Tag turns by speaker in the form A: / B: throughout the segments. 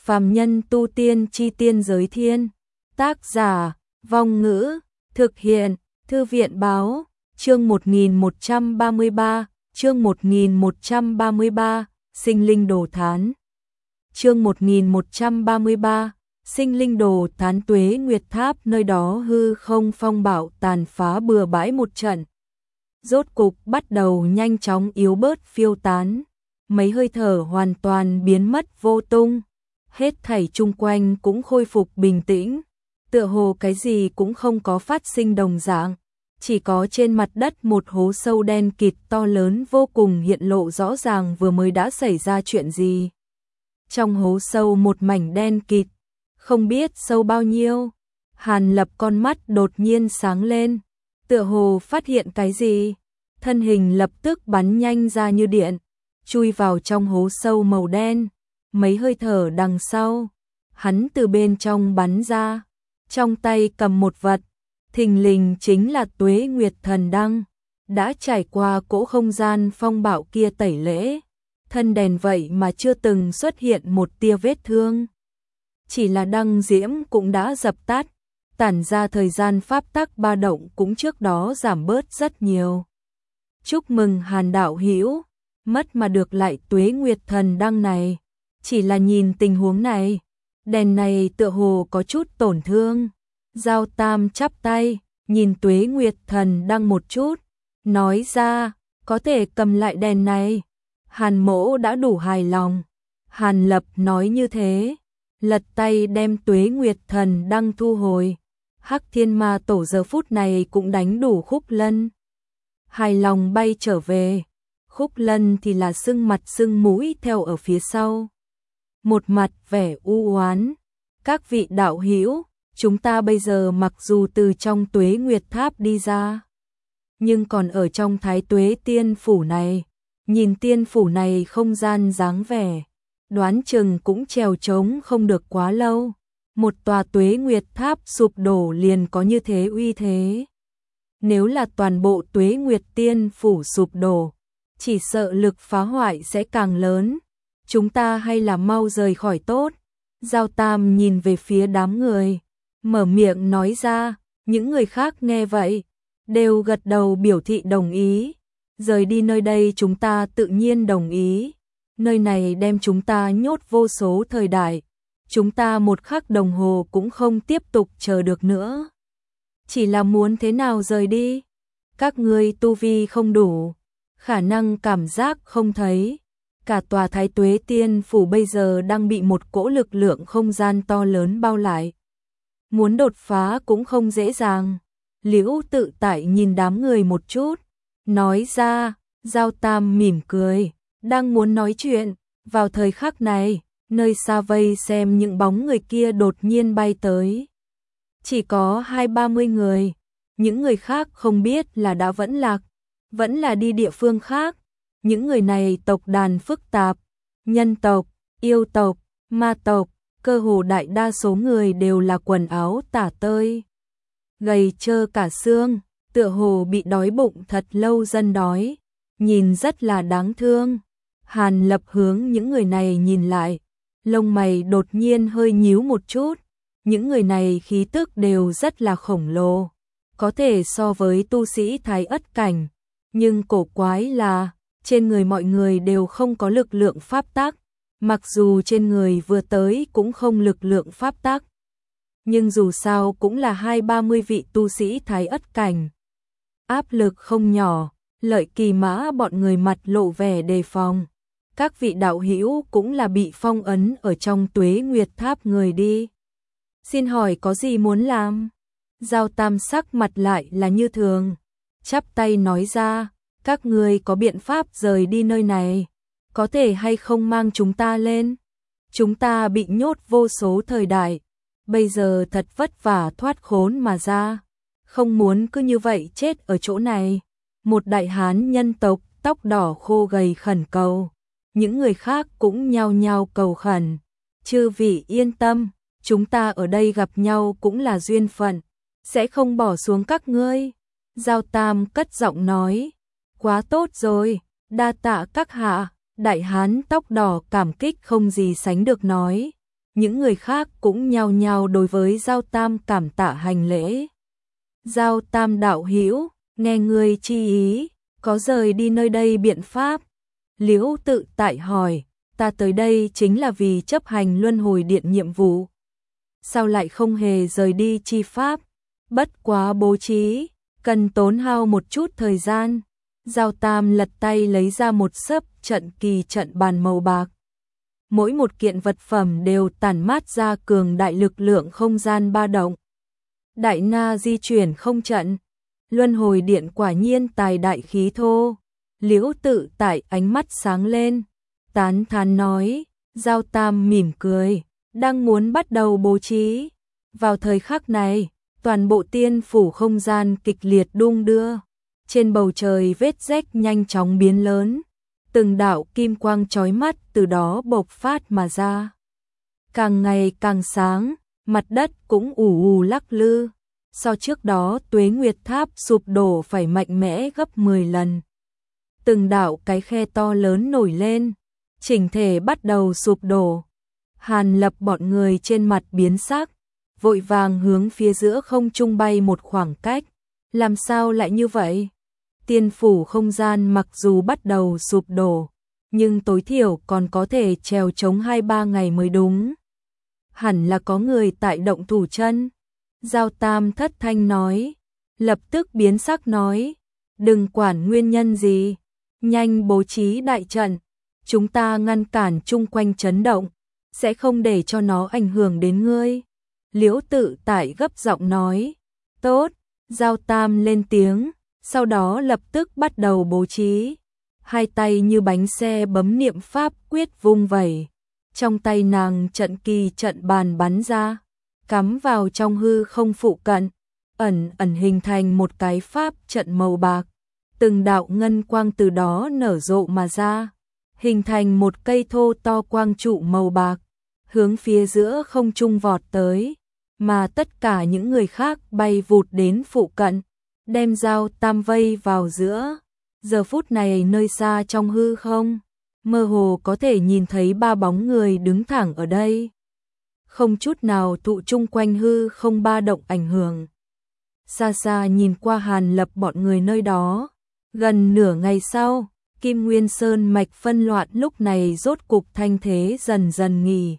A: Phàm nhân tu tiên chi tiên giới thiên. Tác giả, Vong Ngữ, thực hiện, Thư viện báo, chương 1133, chương 1133, sinh linh đồ thán. Chương 1133, sinh linh đồ thán. Tuế Nguyệt Tháp, nơi đó hư không phong bạo tàn phá bừa bãi một trận. Rốt cục bắt đầu nhanh chóng yếu bớt phiêu tán, mấy hơi thở hoàn toàn biến mất vô tung, hết thảy chung quanh cũng khôi phục bình tĩnh, tựa hồ cái gì cũng không có phát sinh đồng dạng, chỉ có trên mặt đất một hố sâu đen kịt to lớn vô cùng hiện lộ rõ ràng vừa mới đã xảy ra chuyện gì. Trong hố sâu một mảnh đen kịt, không biết sâu bao nhiêu. Hàn Lập con mắt đột nhiên sáng lên, tựa hồ phát hiện cái gì, thân hình lập tức bắn nhanh ra như điện, chui vào trong hố sâu màu đen. Mấy hơi thở đằng sau, hắn từ bên trong bắn ra, trong tay cầm một vật, thình lình chính là Tuế Nguyệt Thần Đăng, đã trải qua cỗ không gian phong bạo kia tẩy lễ, thân đèn vậy mà chưa từng xuất hiện một tia vết thương. Chỉ là đăng diễm cũng đã dập tắt, tản ra thời gian pháp tắc ba động cũng trước đó giảm bớt rất nhiều. Chúc mừng Hàn đạo hữu, mất mà được lại Tuế Nguyệt Thần Đăng này. Chỉ là nhìn tình huống này, đèn này tựa hồ có chút tổn thương. Giao Tam chắp tay, nhìn Tuế Nguyệt Thần Đăng một chút, nói ra, có thể cầm lại đèn này. Hàn mỗ đã đủ hài lòng. Hàn Lập nói như thế, lật tay đem Tuế Nguyệt Thần Đăng thu hồi. Hắc Thiên Ma Tổ giờ phút này cũng đánh đủ Khúc Lân. Hài lòng bay trở về, Khúc Lân thì là sưng mặt sưng mũi theo ở phía sau. Một mặt vẻ u oán, các vị đạo hữu, chúng ta bây giờ mặc dù từ trong Tuế Nguyệt Tháp đi ra, nhưng còn ở trong Thái Tuế Tiên Phủ này, nhìn tiên phủ này không gian dáng vẻ, đoán chừng cũng trèo trống không được quá lâu. Một tòa Tuế Nguyệt Tháp sụp đổ liền có như thế uy thế. Nếu là toàn bộ Tuế Nguyệt Tiên Phủ sụp đổ, chỉ sợ lực phá hoại sẽ càng lớn. Chúng ta hay là mau rời khỏi tốt. Giao Tam nhìn về phía đám người, mở miệng nói ra, những người khác nghe vậy, đều gật đầu biểu thị đồng ý. Rời đi nơi đây chúng ta tự nhiên đồng ý. Nơi này đem chúng ta nhốt vô số thời đại. Chúng ta một khắc đồng hồ cũng không tiếp tục chờ được nữa. Chỉ là muốn thế nào rời đi? Các ngươi tu vi không đủ, khả năng cảm giác không thấy. Cả tòa Thái Tuế Tiên Phủ bây giờ đang bị một cỗ lực lượng không gian to lớn bao lại. Muốn đột phá cũng không dễ dàng. Liễu Tự Tại nhìn đám người một chút, nói ra. Giao Tam mỉm cười, đang muốn nói chuyện. Vào thời khắc này, nơi xa vây xem những bóng người kia đột nhiên bay tới. Chỉ có 20-30 người, những người khác không biết là đã vẫn lạc, vẫn là đi địa phương khác. Những người này tộc đàn phức tạp, nhân tộc, yêu tộc, ma tộc, cơ hồ đại đa số người đều là quần áo tả tơi, gầy trơ cả xương, tựa hồ bị đói bụng thật lâu dân đói, nhìn rất là đáng thương. Hàn Lập hướng những người này nhìn lại, lông mày đột nhiên hơi nhíu một chút. Những người này khí tức đều rất là khổng lồ, có thể so với tu sĩ Thái Ất cảnh, nhưng cổ quái là trên người mọi người đều không có lực lượng pháp tắc, mặc dù trên người vừa tới cũng không lực lượng pháp tắc, nhưng dù sao cũng là 20-30 vị tu sĩ Thái Ất cảnh. Áp lực không nhỏ, Lợi Kỳ Mã bọn người mặt lộ vẻ đề phòng. Các vị đạo hữu cũng là bị phong ấn ở trong Tuế Nguyệt Tháp người đi. Xin hỏi có gì muốn làm? Giao Tam sắc mặt lại là như thường, chắp tay nói ra, các ngươi có biện pháp rời đi nơi này, có thể hay không mang chúng ta lên? Chúng ta bị nhốt vô số thời đại, bây giờ thật vất vả thoát khốn mà ra, không muốn cứ như vậy chết ở chỗ này. Một đại hán nhân tộc tóc đỏ khô gầy khẩn cầu, những người khác cũng nhao nhao cầu khẩn, chư vị yên tâm, chúng ta ở đây gặp nhau cũng là duyên phận, sẽ không bỏ xuống các ngươi. Giao Tam cất giọng nói, quá tốt rồi, đa tạ các hạ. Đại hán tóc đỏ cảm kích không gì sánh được nói, những người khác cũng nhao nhao đối với Giao Tam cảm tạ hành lễ. Giao Tam đạo hữu, nghe ngươi chi ý, có rời đi nơi đây biện pháp? Liễu Tự Tại hỏi, ta tới đây chính là vì chấp hành luân hồi điện nhiệm vụ. Sao lại không hề rời đi chi pháp? Bất quá bố trí, cần tốn hao một chút thời gian. Giao Tam lật tay lấy ra một xấp trận kỳ trận bàn màu bạc. Mỗi một kiện vật phẩm đều tản mát ra cường đại lực lượng không gian ba động. Đại na di chuyển không trận, luân hồi điện quả nhiên tài đại khí thô. Liễu Tự Tại ánh mắt sáng lên, tán thán nói. Giao Tam mỉm cười, đang muốn bắt đầu bố trí. Vào thời khắc này, toàn bộ tiên phủ không gian kịch liệt đung đưa. Trên bầu trời vết rách nhanh chóng biến lớn, từng đạo kim quang chói mắt từ đó bộc phát mà ra. Càng ngày càng sáng, mặt đất cũng ù ù lắc lư. So trước đó Tuế Nguyệt Tháp sụp đổ phải mạnh mẽ gấp 10 lần. Từng đạo cái khe to lớn nổi lên, chỉnh thể bắt đầu sụp đổ. Hàn Lập bọn người trên mặt biến sắc, vội vàng hướng phía giữa không trung bay một khoảng cách. Làm sao lại như vậy? Tiên phủ không gian mặc dù bắt đầu sụp đổ, nhưng tối thiểu còn có thể trèo chống 2-3 ngày mới đúng. Hẳn là có người tại động thủ chân. Giao Tam thất thanh nói, lập tức biến sắc nói, đừng quản nguyên nhân gì, nhanh bố trí đại trận, chúng ta ngăn cản chung quanh chấn động, sẽ không để cho nó ảnh hưởng đến ngươi. Liễu Tự Tại gấp giọng nói, tốt. Giao Tam lên tiếng, sau đó lập tức bắt đầu bố trí. Hai tay như bánh xe bấm niệm pháp quyết vung vẩy. Trong tay nàng trận kỳ trận bàn bắn ra, cắm vào trong hư không phụ cận, ẩn ẩn hình thành một cái pháp trận màu bạc. Từng đạo ngân quang từ đó nở rộ mà ra, hình thành một cây thô to quang trụ màu bạc, hướng phía giữa không trung vọt tới. Mà tất cả những người khác bay vụt đến phụ cận, đem Giao Tam vây vào giữa. Giờ phút này nơi xa trong hư không, mơ hồ có thể nhìn thấy 3 bóng người đứng thẳng ở đây. Không chút nào thụ chung quanh hư không ba động ảnh hưởng. Xa xa nhìn qua Hàn Lập bọn người nơi đó. Gần nửa ngày sau, Kim Nguyên Sơn mạch phân loạn lúc này rốt cục thanh thế dần dần nghỉ.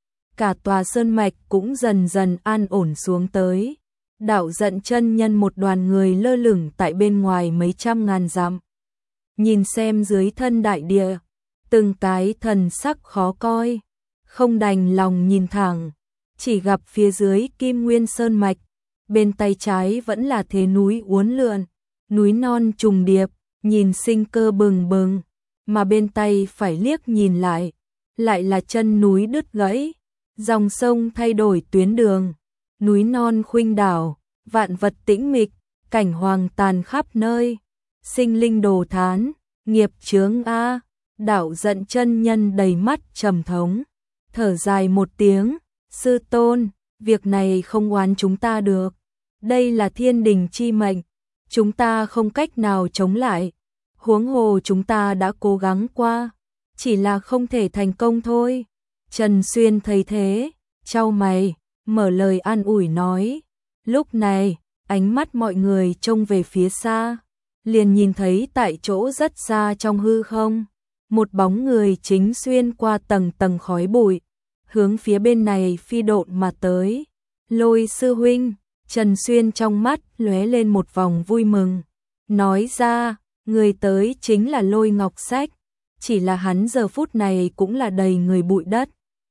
A: Cả tòa sơn mạch cũng dần dần an ổn xuống tới. Đạo Giận chân nhân một đoàn người lơ lửng tại bên ngoài mấy trăm ngàn dặm. Nhìn xem dưới thân đại địa, từng cái thần sắc khó coi, không đành lòng nhìn thẳng, chỉ gặp phía dưới Kim Nguyên Sơn mạch, bên tay trái vẫn là thế núi uốn lượn, núi non trùng điệp, nhìn sinh cơ bừng bừng, mà bên tay phải liếc nhìn lại là chân núi đứt gãy. Dòng sông thay đổi tuyến đường, núi non khuynh đảo, vạn vật tĩnh mịch, cảnh hoàng tàn khắp nơi, sinh linh đồ thán, nghiệp chướng a. Đạo Giận chân nhân đầy mắt trầm thống, thở dài một tiếng, sư tôn, việc này không oán chúng ta được, đây là thiên đình chi mệnh, chúng ta không cách nào chống lại, huống hồ chúng ta đã cố gắng qua, chỉ là không thể thành công thôi. Trần Xuyên thấy thế, chau mày, mở lời an ủi nói. Lúc này, ánh mắt mọi người trông về phía xa, liền nhìn thấy tại chỗ rất xa trong hư không, một bóng người chính xuyên qua tầng tầng khói bụi, hướng phía bên này phi độn mà tới. Lôi sư huynh, Trần Xuyên trong mắt lóe lên một vòng vui mừng, nói ra, người tới chính là Lôi Ngọc Sách, chỉ là hắn giờ phút này cũng là đầy người bụi đất,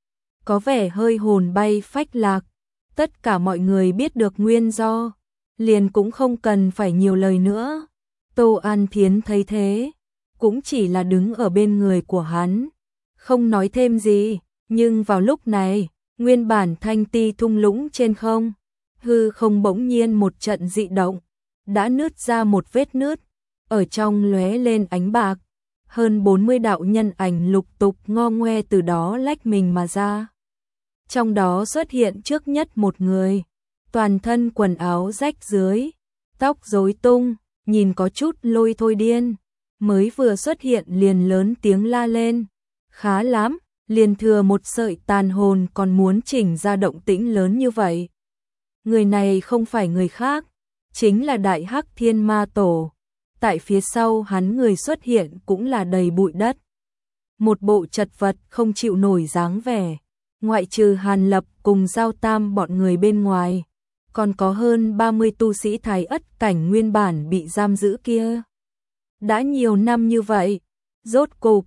A: có vẻ hơi hồn bay phách lạc. Tất cả mọi người biết được nguyên do, liền cũng không cần phải nhiều lời nữa. Tô An Thiến thấy thế, cũng chỉ là đứng ở bên người của hắn, không nói thêm gì. Nhưng vào lúc này, nguyên bản thanh ti thung lũng trên không, hư không bỗng nhiên một trận dị động, đã nứt ra một vết nứt, ở trong lóe lên ánh bạc, hơn 40 đạo nhân ảnh lục tục ngo ngoe từ đó lách mình mà ra. Trong đó xuất hiện trước nhất một người, toàn thân quần áo rách rưới, tóc rối tung, nhìn có chút lôi thôi điên, mới vừa xuất hiện liền lớn tiếng la lên, khá lắm, liền thừa một sợi tàn hồn còn muốn chỉnh ra động tĩnh lớn như vậy. Người này không phải người khác, chính là Đại Hắc Thiên Ma Tổ. Tại phía sau hắn người xuất hiện cũng là đầy bụi đất. Một bộ chật vật không chịu nổi dáng vẻ, ngoại trừ Hàn Lập cùng Giao Tam bọn người bên ngoài, còn có hơn 30 tu sĩ Thái Ất cảnh nguyên bản bị giam giữ kia. Đã nhiều năm như vậy, rốt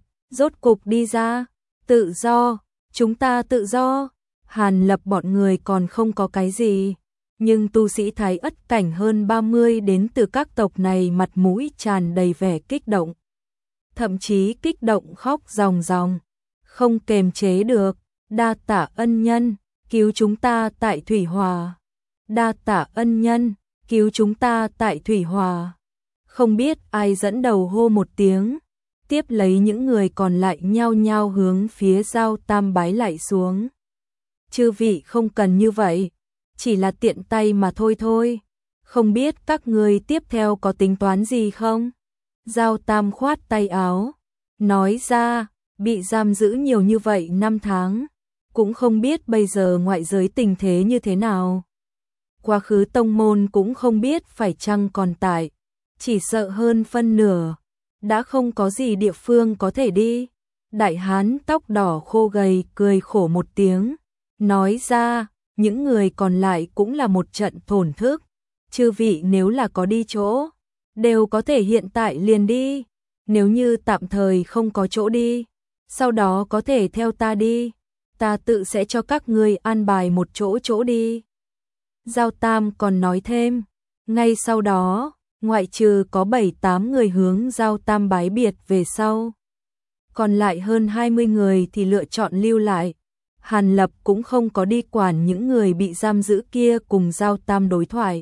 A: cục đi ra, tự do, chúng ta tự do. Hàn Lập bọn người còn không có cái gì, nhưng tu sĩ Thái Ất cảnh hơn 30 đến từ các tộc này mặt mũi tràn đầy vẻ kích động. Thậm chí kích động khóc ròng ròng, không kềm chế được. Đa tạ ân nhân, cứu chúng ta tại Thủy Hòa. Đa tạ ân nhân, cứu chúng ta tại Thủy Hòa. Không biết ai dẫn đầu hô một tiếng, tiếp lấy những người còn lại nhao nhao hướng phía Giao Tam bái lại xuống. Chư vị không cần như vậy, chỉ là tiện tay mà thôi. Không biết các người tiếp theo có tính toán gì không? Giao Tam khoát tay áo, nói ra, bị giam giữ nhiều như vậy 5 tháng, cũng không biết bây giờ ngoại giới tình thế như thế nào. Quá khứ tông môn cũng không biết phải chăng còn tại, chỉ sợ hơn phân nửa, đã không có gì địa phương có thể đi. Đại hán tóc đỏ khô gầy cười khổ một tiếng, nói ra, những người còn lại cũng là một trận thổn thức. Chư vị nếu là có đi chỗ, đều có thể hiện tại liền đi. Nếu như tạm thời không có chỗ đi, sau đó có thể theo ta đi. Ta tự sẽ cho các ngươi an bài một chỗ đi. Giao Tam còn nói thêm, ngay sau đó, ngoại trừ có 7-8 người hướng Giao Tam bái biệt về sau, còn lại hơn 20 người thì lựa chọn lưu lại. Hàn Lập cũng không có đi quản những người bị giam giữ kia cùng Giao Tam đối thoại.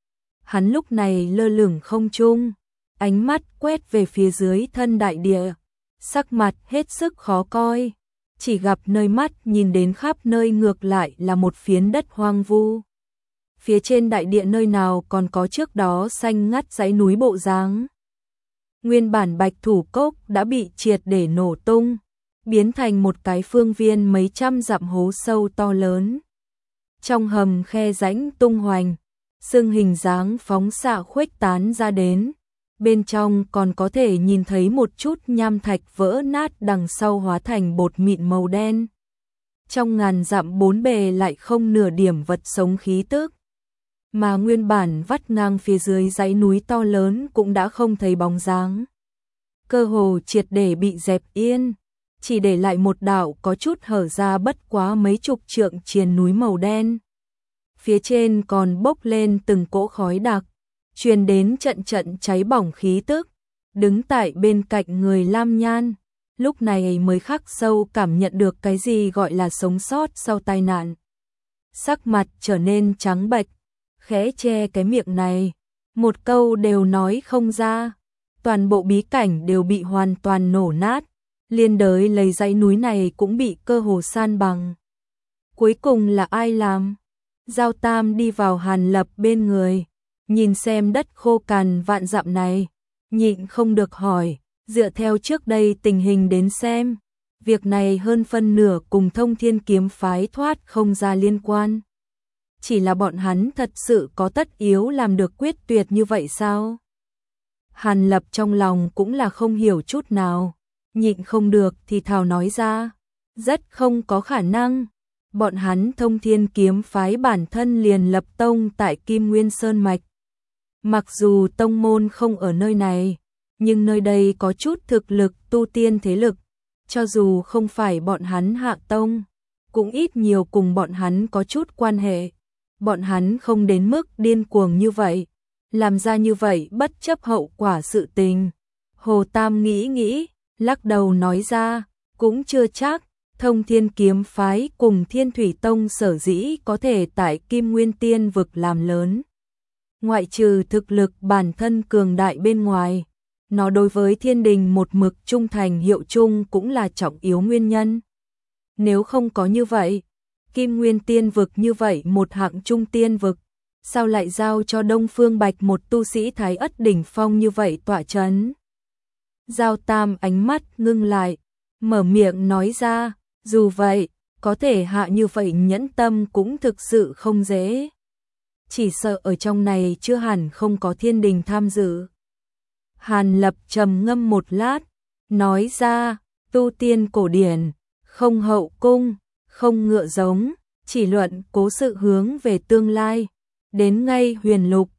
A: Hắn lúc này lơ lửng không trung, ánh mắt quét về phía dưới thân đại địa, sắc mặt hết sức khó coi, chỉ gặp nơi mắt nhìn đến khắp nơi ngược lại là một phiến đất hoang vu. Phía trên đại địa nơi nào còn có trước đó xanh ngắt dãy núi bộ dáng. Nguyên bản Bạch Thủ Cốc đã bị triệt để nổ tung, biến thành một cái phương viên mấy trăm dặm hố sâu to lớn. Trong hầm khe rãnh tung hoành, xương hình dáng phóng xạ khuếch tán ra đến. Bên trong còn có thể nhìn thấy một chút nham thạch vỡ nát đằng sau hóa thành bột mịn màu đen. Trong ngàn dặm bốn bề lại không nửa điểm vật sống khí tức. Mà nguyên bản vắt ngang phía dưới dãy núi to lớn cũng đã không thấy bóng dáng. Cơ hồ triệt để bị dẹp yên, chỉ để lại một đạo có chút hở ra bất quá mấy chục trượng triền núi màu đen. Phía trên còn bốc lên từng cỗ khói đặc, truyền đến trận trận cháy bỏng khí tức. Đứng tại bên cạnh người Lam Nhan, lúc này mới khắc sâu cảm nhận được cái gì gọi là sống sót sau tai nạn. Sắc mặt trở nên trắng bệch, khẽ che cái miệng này, một câu đều nói không ra. Toàn bộ bí cảnh đều bị hoàn toàn nổ nát, liên đới lấy dãy núi này cũng bị cơ hồ san bằng. Cuối cùng là ai làm? Giao Tam đi vào Hàn Lập bên người, nhìn xem đất khô cằn vạn dặm này, nhịn không được hỏi, dựa theo trước đây tình hình đến xem, việc này hơn phân nửa cùng Thông Thiên Kiếm phái thoát không ra liên quan. Chỉ là bọn hắn thật sự có tất yếu làm được quyết tuyệt như vậy sao? Hàn Lập trong lòng cũng là không hiểu chút nào, nhịn không được thì thào nói ra, rất không có khả năng. Bọn hắn Thông Thiên Kiếm phái bản thân liền lập tông tại Kim Nguyên Sơn Mạch. Mặc dù tông môn không ở nơi này, nhưng nơi đây có chút thực lực tu tiên thế lực, cho dù không phải bọn hắn hạ tông, cũng ít nhiều cùng bọn hắn có chút quan hệ. Bọn hắn không đến mức điên cuồng như vậy, làm ra như vậy bất chấp hậu quả sự tình. Hồ Tam nghĩ, lắc đầu nói ra, cũng chưa chắc. Thông Thiên Kiếm phái cùng Thiên Thủy Tông sở dĩ có thể tại Kim Nguyên Tiên vực làm lớn. Ngoại trừ thực lực bản thân cường đại bên ngoài, nó đối với thiên đình một mực trung thành hiệu chung cũng là trọng yếu nguyên nhân. Nếu không có như vậy, Kim Nguyên Tiên vực như vậy một hạng trung tiên vực, sao lại giao cho Đông Phương Bạch một tu sĩ Thái Ất đỉnh phong như vậy tọa chấn? Giao Tam ánh mắt ngưng lại, mở miệng nói ra, Dù vậy, có thể hạ như vậy nhẫn tâm cũng thực sự không dễ. Chỉ sợ ở trong này chưa hẳn không có thiên đình tham dự. Hàn Lập trầm ngâm một lát, nói ra, tu tiên cổ điển, không hậu cung, không ngựa giống, chỉ luận cố sự hướng về tương lai. Đến ngay huyền lục,